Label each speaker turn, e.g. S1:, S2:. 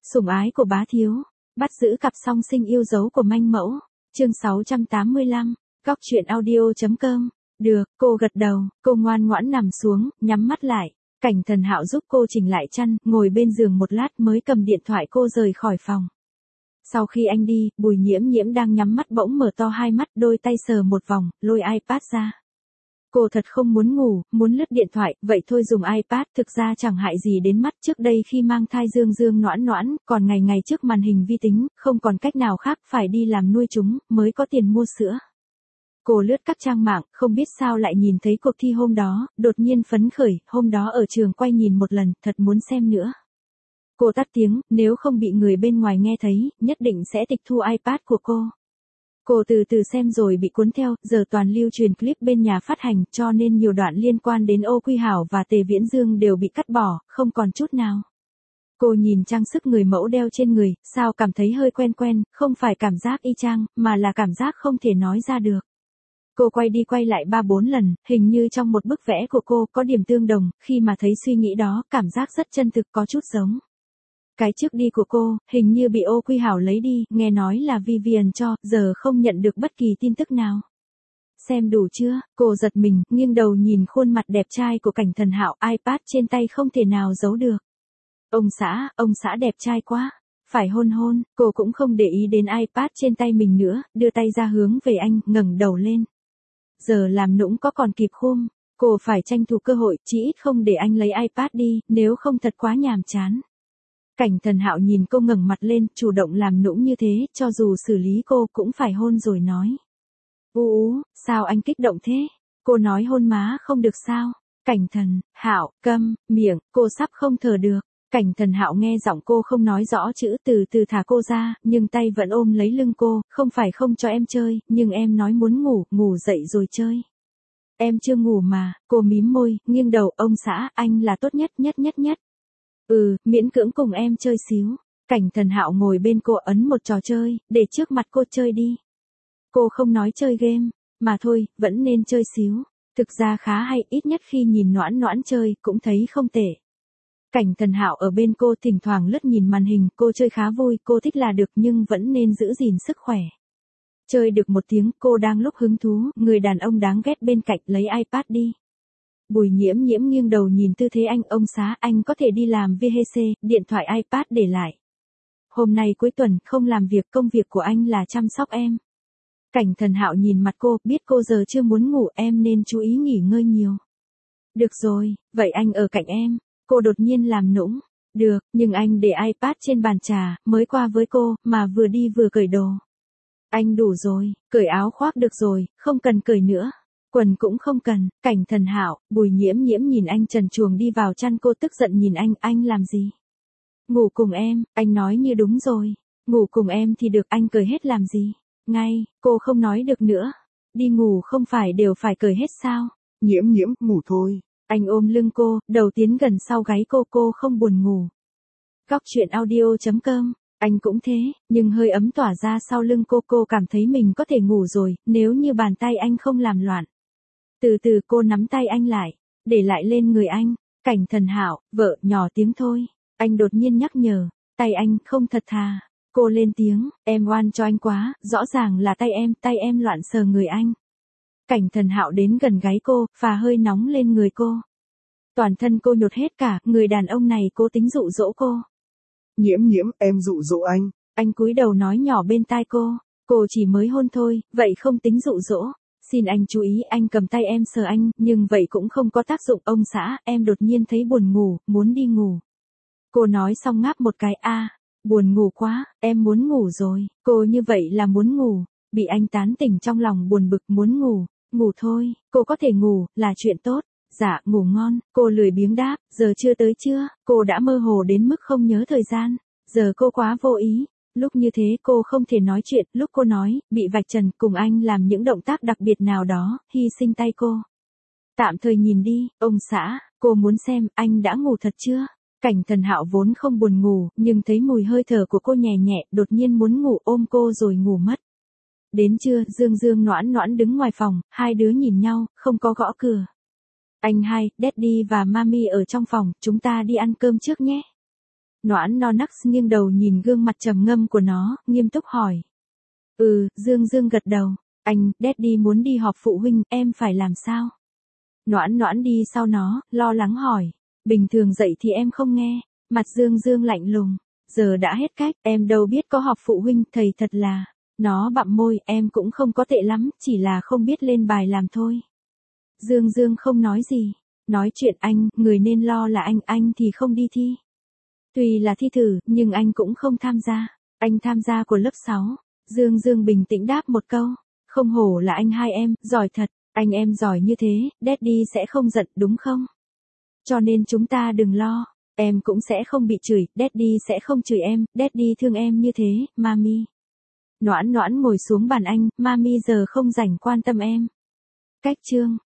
S1: Sủng ái của bá thiếu, bắt giữ cặp song sinh yêu dấu của manh mẫu, chương 685, góc truyện audio.com. Được, cô gật đầu, cô ngoan ngoãn nằm xuống, nhắm mắt lại. Cảnh Thần Hạo giúp cô chỉnh lại chăn, ngồi bên giường một lát mới cầm điện thoại cô rời khỏi phòng. Sau khi anh đi, Bùi Nhiễm Nhiễm đang nhắm mắt bỗng mở to hai mắt, đôi tay sờ một vòng, lôi iPad ra. Cô thật không muốn ngủ, muốn lướt điện thoại, vậy thôi dùng iPad, thực ra chẳng hại gì đến mắt. Trước đây khi mang thai Dương Dương Noãn Noãn, còn ngày ngày trước màn hình vi tính, không còn cách nào khác phải đi làm nuôi chúng, mới có tiền mua sữa. Cô lướt các trang mạng, không biết sao lại nhìn thấy cuộc thi hôm đó, đột nhiên phấn khởi, hôm đó ở trường quay nhìn một lần, thật muốn xem nữa. Cô tắt tiếng, nếu không bị người bên ngoài nghe thấy, nhất định sẽ tịch thu iPad của cô. Cô từ từ xem rồi bị cuốn theo, giờ toàn lưu truyền clip bên nhà phát hành, cho nên nhiều đoạn liên quan đến Ô Quy Hảo và Tề Viễn Dương đều bị cắt bỏ, không còn chút nào. Cô nhìn trang sức người mẫu đeo trên người, sao cảm thấy hơi quen quen, không phải cảm giác y chang, mà là cảm giác không thể nói ra được. Cô quay đi quay lại 3-4 lần, hình như trong một bức vẽ của cô có điểm tương đồng, khi mà thấy suy nghĩ đó, cảm giác rất chân thực, có chút giống. Cái trước đi của cô, hình như bị Ô Quy Hảo lấy đi, nghe nói là Vivian cho, giờ không nhận được bất kỳ tin tức nào. Xem đủ chưa? Cô giật mình, nghiêng đầu nhìn khuôn mặt đẹp trai của Cảnh Thần Hạo, iPad trên tay không thể nào giấu được. Ông xã đẹp trai quá. Phải hôn hôn, cô cũng không để ý đến iPad trên tay mình nữa, đưa tay ra hướng về anh, ngẩng đầu lên. Giờ làm nũng có còn kịp không? Cô phải tranh thủ cơ hội, chỉ ít không để anh lấy iPad đi, nếu không thật quá nhàm chán. Cảnh Thần Hạo nhìn cô ngẩng mặt lên, chủ động làm nũng như thế, cho dù xử lý cô cũng phải hôn rồi nói. Sao anh kích động thế? Cô nói hôn má không được sao? Cảnh Thần Hạo, câm miệng, cô sắp không thở được. Cảnh Thần Hạo nghe giọng cô không nói rõ chữ, từ từ thả cô ra, nhưng tay vẫn ôm lấy lưng cô, không phải không cho em chơi, nhưng em nói muốn ngủ dậy rồi chơi. Em chưa ngủ mà, cô mím môi, nghiêng đầu, ông xã, anh là tốt nhất. Miễn cưỡng cùng em chơi xíu. Cảnh Thần Hạo ngồi bên cô ấn một trò chơi, để trước mặt cô chơi đi. Cô không nói chơi game, mà thôi, vẫn nên chơi xíu. Thực ra khá hay, ít nhất khi nhìn Noãn Noãn chơi, cũng thấy không tệ. Cảnh Thần Hạo ở bên cô thỉnh thoảng lướt nhìn màn hình, cô chơi khá vui, cô thích là được nhưng vẫn nên giữ gìn sức khỏe. Chơi được một tiếng, cô đang lúc hứng thú, người đàn ông đáng ghét bên cạnh lấy iPad đi. Bùi Nhiễm Nhiễm nghiêng đầu nhìn tư thế anh, ông xã, anh có thể đi làm VHC, điện thoại iPad để lại. Hôm nay cuối tuần, không làm việc, công việc của anh là chăm sóc em. Cảnh Thần Hạo nhìn mặt cô, biết cô giờ chưa muốn ngủ, em nên chú ý nghỉ ngơi nhiều. Được rồi, vậy anh ở cạnh em. Cô đột nhiên làm nũng. Được, nhưng anh để iPad trên bàn trà, mới qua với cô, mà vừa đi vừa cởi đồ. Anh đủ rồi, cởi áo khoác được rồi, không cần cởi nữa. Quần cũng không cần. Cảnh Thần Hạo, Bùi Nhiễm Nhiễm nhìn anh trần truồng đi vào chăn, cô tức giận nhìn anh làm gì? Ngủ cùng em, anh nói như đúng rồi. Ngủ cùng em thì được, anh cởi hết làm gì? Ngay, cô không nói được nữa. Đi ngủ không phải đều phải cởi hết sao?
S2: Nhiễm Nhiễm, ngủ thôi.
S1: Anh ôm lưng cô, đầu tiến gần sau gáy cô không buồn ngủ. Góc truyện audio.com, anh cũng thế, nhưng hơi ấm tỏa ra sau lưng cô cảm thấy mình có thể ngủ rồi, nếu như bàn tay anh không làm loạn. Từ từ cô nắm tay anh lại, để lại lên người anh. Cảnh Thần Hạo, vợ, nhỏ tiếng thôi. Anh đột nhiên nhắc nhở, tay anh không thật thà. Cô lên tiếng, em oan cho anh quá, rõ ràng là tay em loạn sờ người anh. Cảnh Thần Hạo đến gần gáy cô, phà hơi nóng lên người cô. Toàn thân cô nhột hết cả, người đàn ông này cố tính dụ dỗ cô.
S2: Nhiễm Nhiễm, em dụ dỗ anh.
S1: Anh cúi đầu nói nhỏ bên tai cô chỉ mới hôn thôi, vậy không tính dụ dỗ. Xin anh chú ý, anh cầm tay em sờ anh, nhưng vậy cũng không có tác dụng, ông xã, em đột nhiên thấy buồn ngủ, muốn đi ngủ. Cô nói xong ngáp một cái, buồn ngủ quá, em muốn ngủ rồi, cô như vậy là muốn ngủ, bị anh tán tỉnh trong lòng buồn bực muốn ngủ thôi, cô có thể ngủ, là chuyện tốt. Dạ, ngủ ngon, cô lười biếng đáp, giờ chưa tới chưa, cô đã mơ hồ đến mức không nhớ thời gian, giờ cô quá vô ý. Lúc như thế cô không thể nói chuyện, lúc cô nói, bị vạch trần, cùng anh làm những động tác đặc biệt nào đó, hy sinh tay cô. Tạm thời nhìn đi, ông xã, cô muốn xem, anh đã ngủ thật chưa? Cảnh Thần Hạo vốn không buồn ngủ, nhưng thấy mùi hơi thở của cô nhẹ nhẹ, đột nhiên muốn ngủ, ôm cô rồi ngủ mất. Đến trưa, Dương Dương Noãn Noãn đứng ngoài phòng, hai đứa nhìn nhau, không có gõ cửa. Anh hai, Daddy và Mami ở trong phòng, chúng ta đi ăn cơm trước nhé. Noãn Nonax nghiêng đầu nhìn gương mặt trầm ngâm của nó, nghiêm túc hỏi. Dương Dương gật đầu. Anh, Daddy muốn đi họp phụ huynh, em phải làm sao? Noãn Noãn đi sau nó, lo lắng hỏi. Bình thường dậy thì em không nghe. Mặt Dương Dương lạnh lùng. Giờ đã hết cách, em đâu biết có họp phụ huynh, thầy thật là. Nó bặm môi, em cũng không có tệ lắm, chỉ là không biết lên bài làm thôi. Dương Dương không nói gì. Nói chuyện anh, người nên lo là anh thì không đi thi. Tuy là thi thử, nhưng anh cũng không tham gia. Anh tham gia của lớp 6. Dương Dương bình tĩnh đáp một câu. Không hổ là anh hai em, giỏi thật. Anh em giỏi như thế, Daddy sẽ không giận đúng không? Cho nên chúng ta đừng lo. Em cũng sẽ không bị chửi, Daddy sẽ không chửi em, Daddy thương em như thế, Mami. Noãn Noãn ngồi xuống bàn anh, Mami giờ không rảnh quan tâm em. Cách chương